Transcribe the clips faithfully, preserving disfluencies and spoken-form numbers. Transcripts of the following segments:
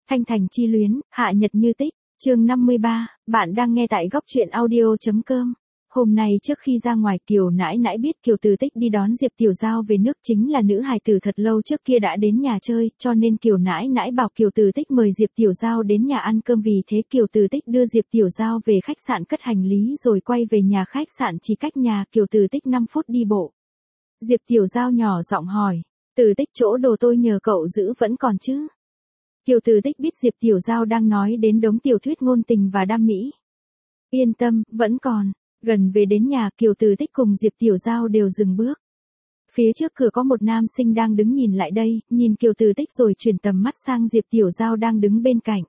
Thanh Thành chi luyến, hạ nhật như tích, chương năm mươi ba, bạn đang nghe tại góc truyện audio.com. Hôm nay trước khi ra ngoài Kiều nãi nãi biết Kiều Từ Tích đi đón Diệp Tiểu Giao về nước chính là nữ hài tử thật lâu trước kia đã đến nhà chơi, cho nên Kiều nãi nãi bảo Kiều Từ Tích mời Diệp Tiểu Giao đến nhà ăn cơm, vì thế Kiều Từ Tích đưa Diệp Tiểu Giao về khách sạn cất hành lý rồi quay về nhà. Khách sạn chỉ cách nhà Kiều Từ Tích năm phút đi bộ. Diệp Tiểu Giao nhỏ giọng hỏi, Từ Tích chỗ đồ tôi nhờ cậu giữ vẫn còn chứ? Kiều Từ Tích biết Diệp Tiểu Giao đang nói đến đống tiểu thuyết ngôn tình và đam mỹ. Yên tâm, vẫn còn. Gần về đến nhà, Kiều Từ Tích cùng Diệp Tiểu Giao đều dừng bước. Phía trước cửa có một nam sinh đang đứng nhìn lại đây, nhìn Kiều Từ Tích rồi chuyển tầm mắt sang Diệp Tiểu Giao đang đứng bên cạnh.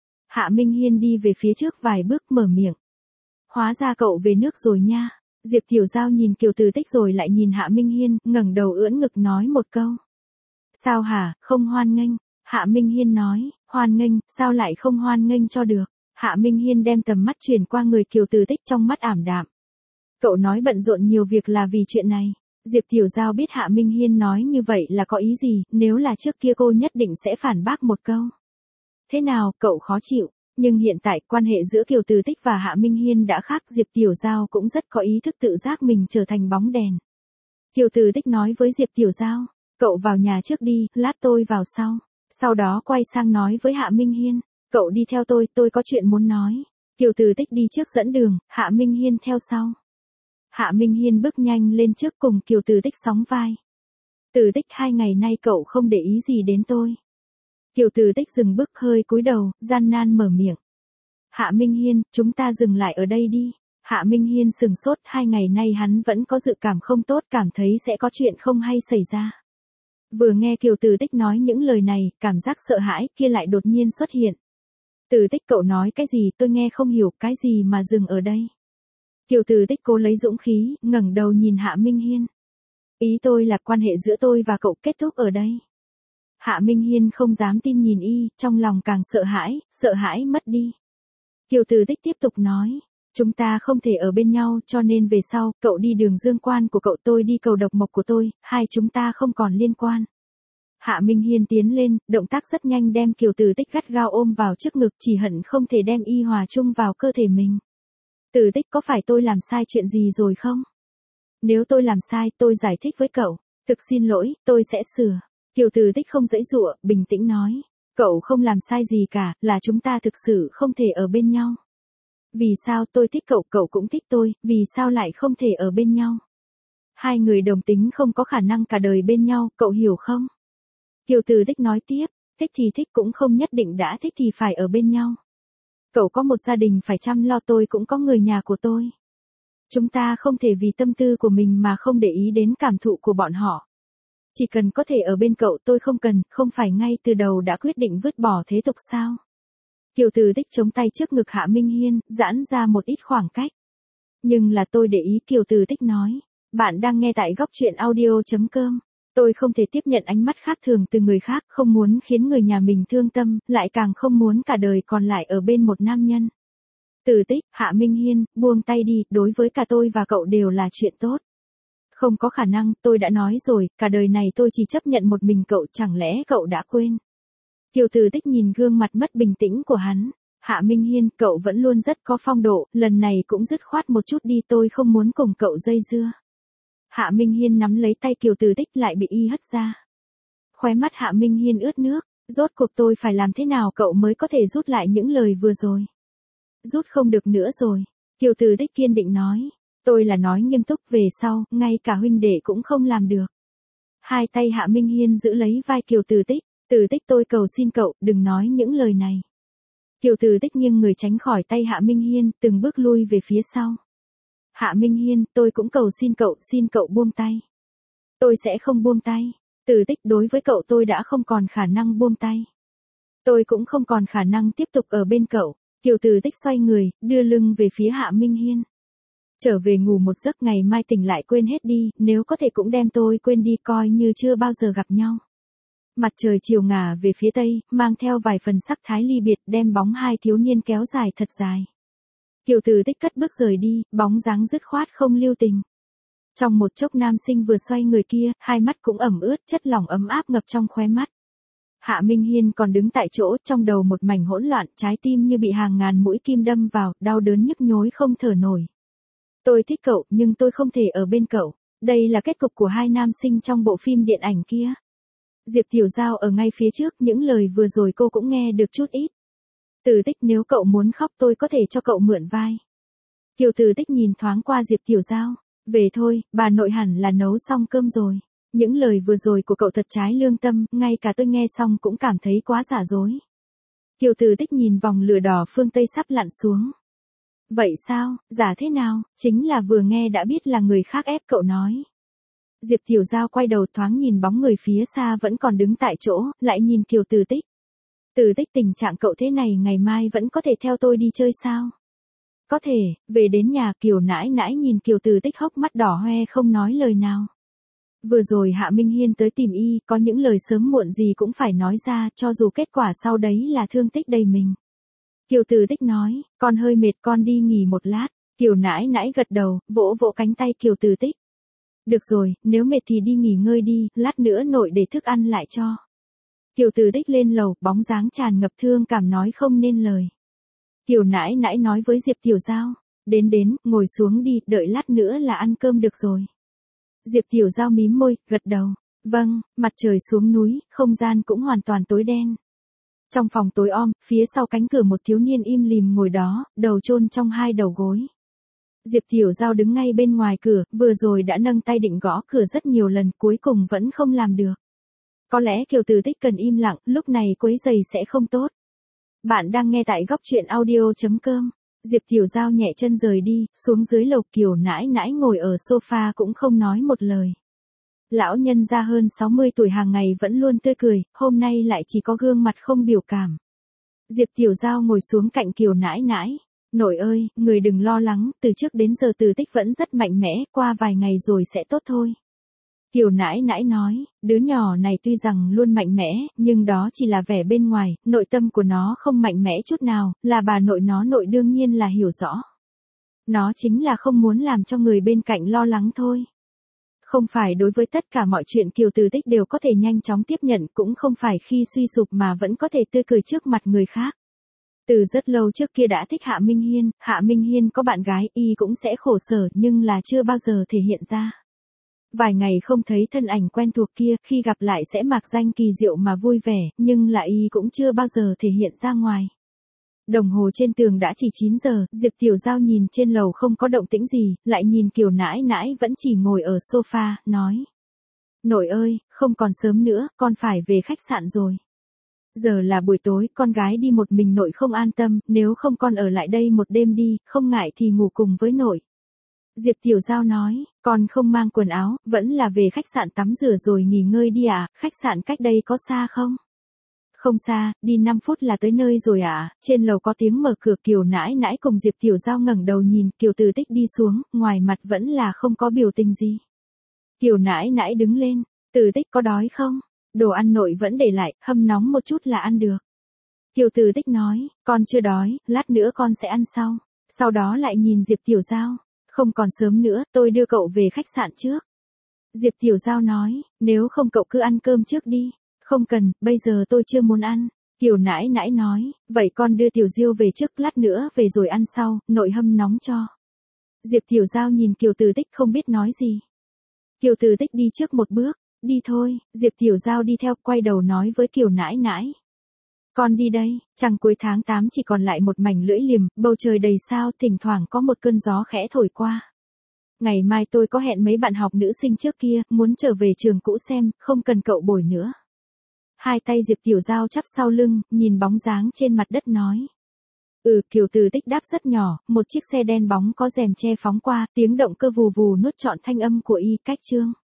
Hạ Minh Hiên đi về phía trước vài bước mở miệng. Hóa ra cậu về nước rồi nha. Diệp Tiểu Giao nhìn Kiều Từ Tích rồi lại nhìn Hạ Minh Hiên, ngẩng đầu ưỡn ngực nói một câu. Sao hả, không hoan nghênh? Hạ Minh Hiên nói, hoan nghênh, sao lại không hoan nghênh cho được? Hạ Minh Hiên đem tầm mắt chuyển qua người Kiều Từ Tích, trong mắt ảm đạm. Cậu nói bận rộn nhiều việc là vì chuyện này. Diệp Tiểu Giao biết Hạ Minh Hiên nói như vậy là có ý gì, nếu là trước kia cô nhất định sẽ phản bác một câu. Thế nào, cậu khó chịu? Nhưng hiện tại quan hệ giữa Kiều Từ Tích và Hạ Minh Hiên đã khác, Diệp Tiểu Giao cũng rất có ý thức tự giác mình trở thành bóng đèn. Kiều Từ Tích nói với Diệp Tiểu Giao, cậu vào nhà trước đi, lát tôi vào sau. Sau đó quay sang nói với Hạ Minh Hiên, cậu đi theo tôi, tôi có chuyện muốn nói. Kiều Từ Tích đi trước dẫn đường, Hạ Minh Hiên theo sau. Hạ Minh Hiên bước nhanh lên trước cùng Kiều Từ Tích sóng vai. Từ Tích, hai ngày nay cậu không để ý gì đến tôi. Kiều Từ Tích dừng bước, hơi cúi đầu, gian nan mở miệng. Hạ Minh Hiên, chúng ta dừng lại ở đây đi. Hạ Minh Hiên sừng sốt, hai ngày nay hắn vẫn có dự cảm không tốt, cảm thấy sẽ có chuyện không hay xảy ra. Vừa nghe Kiều Từ Tích nói những lời này, cảm giác sợ hãi kia lại đột nhiên xuất hiện. Từ Tích, cậu nói cái gì, tôi nghe không hiểu, cái gì mà dừng ở đây? Kiều Từ Tích cố lấy dũng khí, ngẩng đầu nhìn Hạ Minh Hiên. Ý tôi là quan hệ giữa tôi và cậu kết thúc ở đây. Hạ Minh Hiên không dám tin nhìn y, trong lòng càng sợ hãi, sợ hãi mất đi. Kiều Từ Tích tiếp tục nói, chúng ta không thể ở bên nhau, cho nên về sau, cậu đi đường dương quan của cậu, tôi đi cầu độc mộc của tôi, hai chúng ta không còn liên quan. Hạ Minh Hiên tiến lên, động tác rất nhanh đem Kiều Từ Tích gắt gao ôm vào trước ngực, chỉ hận không thể đem y hòa chung vào cơ thể mình. Từ Tích, có phải tôi làm sai chuyện gì rồi không? Nếu tôi làm sai, tôi giải thích với cậu. Thực xin lỗi, tôi sẽ sửa. Kiều Từ Tích không giãy giụa, bình tĩnh nói. Cậu không làm sai gì cả, là chúng ta thực sự không thể ở bên nhau. Vì sao tôi thích cậu, cậu cũng thích tôi, vì sao lại không thể ở bên nhau? Hai người đồng tính không có khả năng cả đời bên nhau, cậu hiểu không? Kiều Từ Tích nói tiếp, thích thì thích cũng không nhất định đã thích thì phải ở bên nhau. Cậu có một gia đình phải chăm lo, tôi cũng có người nhà của tôi. Chúng ta không thể vì tâm tư của mình mà không để ý đến cảm thụ của bọn họ. Chỉ cần có thể ở bên cậu, tôi không cần, không phải ngay từ đầu đã quyết định vứt bỏ thế tục sao? Kiều Từ Tích chống tay trước ngực Hạ Minh Hiên, giãn ra một ít khoảng cách. Nhưng là tôi để ý, Kiều Từ Tích nói. Bạn đang nghe tại góc truyện audio.com. Tôi không thể tiếp nhận ánh mắt khác thường từ người khác, không muốn khiến người nhà mình thương tâm, lại càng không muốn cả đời còn lại ở bên một nam nhân. Từ Tích, Hạ Minh Hiên, buông tay đi, đối với cả tôi và cậu đều là chuyện tốt. Không có khả năng, tôi đã nói rồi, cả đời này tôi chỉ chấp nhận một mình cậu, chẳng lẽ cậu đã quên? Kiều Từ Tích nhìn gương mặt mất bình tĩnh của hắn. Hạ Minh Hiên, cậu vẫn luôn rất có phong độ, lần này cũng dứt khoát một chút đi, tôi không muốn cùng cậu dây dưa. Hạ Minh Hiên nắm lấy tay Kiều Từ Tích lại bị y hất ra. Khóe mắt Hạ Minh Hiên ướt nước, rốt cuộc tôi phải làm thế nào cậu mới có thể rút lại những lời vừa rồi? Rút không được nữa rồi. Kiều Từ Tích kiên định nói. Tôi là nói nghiêm túc, về sau, ngay cả huynh đệ cũng không làm được. Hai tay Hạ Minh Hiên giữ lấy vai Kiều Từ Tích. Từ Tích, tôi cầu xin cậu, đừng nói những lời này. Kiều Từ Tích nghiêng người tránh khỏi tay Hạ Minh Hiên, từng bước lui về phía sau. Hạ Minh Hiên, tôi cũng cầu xin cậu, xin cậu buông tay. Tôi sẽ không buông tay. Từ Tích, đối với cậu tôi đã không còn khả năng buông tay. Tôi cũng không còn khả năng tiếp tục ở bên cậu. Kiều Từ Tích xoay người, đưa lưng về phía Hạ Minh Hiên. Trở về ngủ một giấc, ngày mai tỉnh lại quên hết đi, nếu có thể cũng đem tôi quên đi, coi như chưa bao giờ gặp nhau. Mặt trời chiều ngả về phía tây, mang theo vài phần sắc thái ly biệt, đem bóng hai thiếu niên kéo dài thật dài. Kiều Từ Tích cất bước rời đi, bóng dáng dứt khoát không lưu tình. Trong một chốc nam sinh vừa xoay người kia, hai mắt cũng ẩm ướt, chất lỏng ấm áp ngập trong khóe mắt. Hạ Minh Hiên còn đứng tại chỗ, trong đầu một mảnh hỗn loạn, trái tim như bị hàng ngàn mũi kim đâm vào, đau đớn nhức nhối không thở nổi. Tôi thích cậu, nhưng tôi không thể ở bên cậu. Đây là kết cục của hai nam sinh trong bộ phim điện ảnh kia. Diệp Tiểu Giao ở ngay phía trước, những lời vừa rồi cô cũng nghe được chút ít. Từ Tích, nếu cậu muốn khóc tôi có thể cho cậu mượn vai. Kiều Từ Tích nhìn thoáng qua Diệp Tiểu Giao. Về thôi, bà nội hẳn là nấu xong cơm rồi. Những lời vừa rồi của cậu thật trái lương tâm, ngay cả tôi nghe xong cũng cảm thấy quá giả dối. Kiều Từ Tích nhìn vòng lửa đỏ phương Tây sắp lặn xuống. Vậy sao, giả thế nào, chính là vừa nghe đã biết là người khác ép cậu nói. Diệp Tiểu Giao quay đầu thoáng nhìn bóng người phía xa vẫn còn đứng tại chỗ, lại nhìn Kiều Từ Tích. Từ Tích, tình trạng cậu thế này ngày mai vẫn có thể theo tôi đi chơi sao? Có thể. Về đến nhà, Kiều nãi nãi nhìn Kiều Từ Tích hốc mắt đỏ hoe không nói lời nào. Vừa rồi Hạ Minh Hiên tới tìm y, có những lời sớm muộn gì cũng phải nói ra, cho dù kết quả sau đấy là thương tích đầy mình. Kiều Từ Tích nói, con hơi mệt, con đi nghỉ một lát. Kiều nãi nãi gật đầu, vỗ vỗ cánh tay Kiều Từ Tích. Được rồi, nếu mệt thì đi nghỉ ngơi đi, lát nữa nội để thức ăn lại cho. Kiều Từ Tích lên lầu, bóng dáng tràn ngập thương cảm nói không nên lời. Kiều nãi nãi nói với Diệp Tiểu Giao, đến đến, ngồi xuống đi, đợi lát nữa là ăn cơm được rồi. Diệp Tiểu Giao mím môi, gật đầu. Vâng. Mặt trời xuống núi, không gian cũng hoàn toàn tối đen. Trong phòng tối om, phía sau cánh cửa một thiếu niên im lìm ngồi đó, đầu chôn trong hai đầu gối. Diệp Tiểu Giao đứng ngay bên ngoài cửa, vừa rồi đã nâng tay định gõ cửa rất nhiều lần, cuối cùng vẫn không làm được. Có lẽ Kiều Từ Tích cần im lặng, lúc này quấy rầy sẽ không tốt. Bạn đang nghe tại góc truyện audio chấm com. Diệp Tiểu Giao nhẹ chân rời đi, xuống dưới lầu. Kiều nãi nãi ngồi ở sofa cũng không nói một lời. Lão nhân ra hơn sáu mươi tuổi hàng ngày vẫn luôn tươi cười, hôm nay lại chỉ có gương mặt không biểu cảm. Diệp Tiểu Giao ngồi xuống cạnh Kiều nãi nãi. Nội ơi, người đừng lo lắng, từ trước đến giờ Từ Tích vẫn rất mạnh mẽ, qua vài ngày rồi sẽ tốt thôi. Kiều nãi nãi nói, đứa nhỏ này tuy rằng luôn mạnh mẽ, nhưng đó chỉ là vẻ bên ngoài, nội tâm của nó không mạnh mẽ chút nào, là bà nội nó nội đương nhiên là hiểu rõ. Nó chính là không muốn làm cho người bên cạnh lo lắng thôi. Không phải đối với tất cả mọi chuyện Kiều Từ Tích đều có thể nhanh chóng tiếp nhận, cũng không phải khi suy sụp mà vẫn có thể tươi cười trước mặt người khác. Từ rất lâu trước kia đã thích Hạ Minh Hiên, Hạ Minh Hiên có bạn gái, y cũng sẽ khổ sở nhưng là chưa bao giờ thể hiện ra. Vài ngày không thấy thân ảnh quen thuộc kia, khi gặp lại sẽ mạc danh kỳ diệu mà vui vẻ, nhưng là y cũng chưa bao giờ thể hiện ra ngoài. Đồng hồ trên tường đã chỉ chín giờ, Diệp Tiểu Giao nhìn trên lầu không có động tĩnh gì, lại nhìn Kiều nãi nãi vẫn chỉ ngồi ở sofa, nói. Nội ơi, không còn sớm nữa, con phải về khách sạn rồi. Giờ là buổi tối, con gái đi một mình nội không an tâm, nếu không con ở lại đây một đêm đi, không ngại thì ngủ cùng với nội. Diệp Tiểu Giao nói, con không mang quần áo, vẫn là về khách sạn tắm rửa rồi nghỉ ngơi đi à, khách sạn cách đây có xa không? Không xa, đi năm phút là tới nơi rồi à, trên lầu có tiếng mở cửa. Kiều nãi nãi cùng Diệp Tiểu Giao ngẩng đầu nhìn, Kiều Từ Tích đi xuống, ngoài mặt vẫn là không có biểu tình gì. Kiều nãi nãi đứng lên, Từ Tích có đói không? Đồ ăn nội vẫn để lại, hâm nóng một chút là ăn được. Kiều Từ Tích nói, con chưa đói, lát nữa con sẽ ăn sau. Sau đó lại nhìn Diệp Tiểu Giao, không còn sớm nữa, tôi đưa cậu về khách sạn trước. Diệp Tiểu Giao nói, nếu không cậu cứ ăn cơm trước đi. Không cần, bây giờ tôi chưa muốn ăn. Kiều nãi nãi nói, vậy con đưa Tiểu Diêu về trước, lát nữa về rồi ăn sau, nội hâm nóng cho. Diệp Tiểu Giao nhìn Kiều Từ Tích không biết nói gì. Kiều Từ Tích đi trước một bước, đi thôi. Diệp Tiểu Giao đi theo, quay đầu nói với Kiều nãi nãi. Con đi đây, trăng cuối tháng tám chỉ còn lại một mảnh lưỡi liềm, bầu trời đầy sao, thỉnh thoảng có một cơn gió khẽ thổi qua. Ngày mai tôi có hẹn mấy bạn học nữ sinh trước kia, muốn trở về trường cũ xem, không cần cậu bồi nữa. Hai tay Diệp Tiểu Giao chắp sau lưng, nhìn bóng dáng trên mặt đất nói. Ừ, Kiều Từ Tích đáp rất nhỏ, một chiếc xe đen bóng có rèm che phóng qua, tiếng động cơ vù vù nuốt trọn thanh âm của y. Cách chương.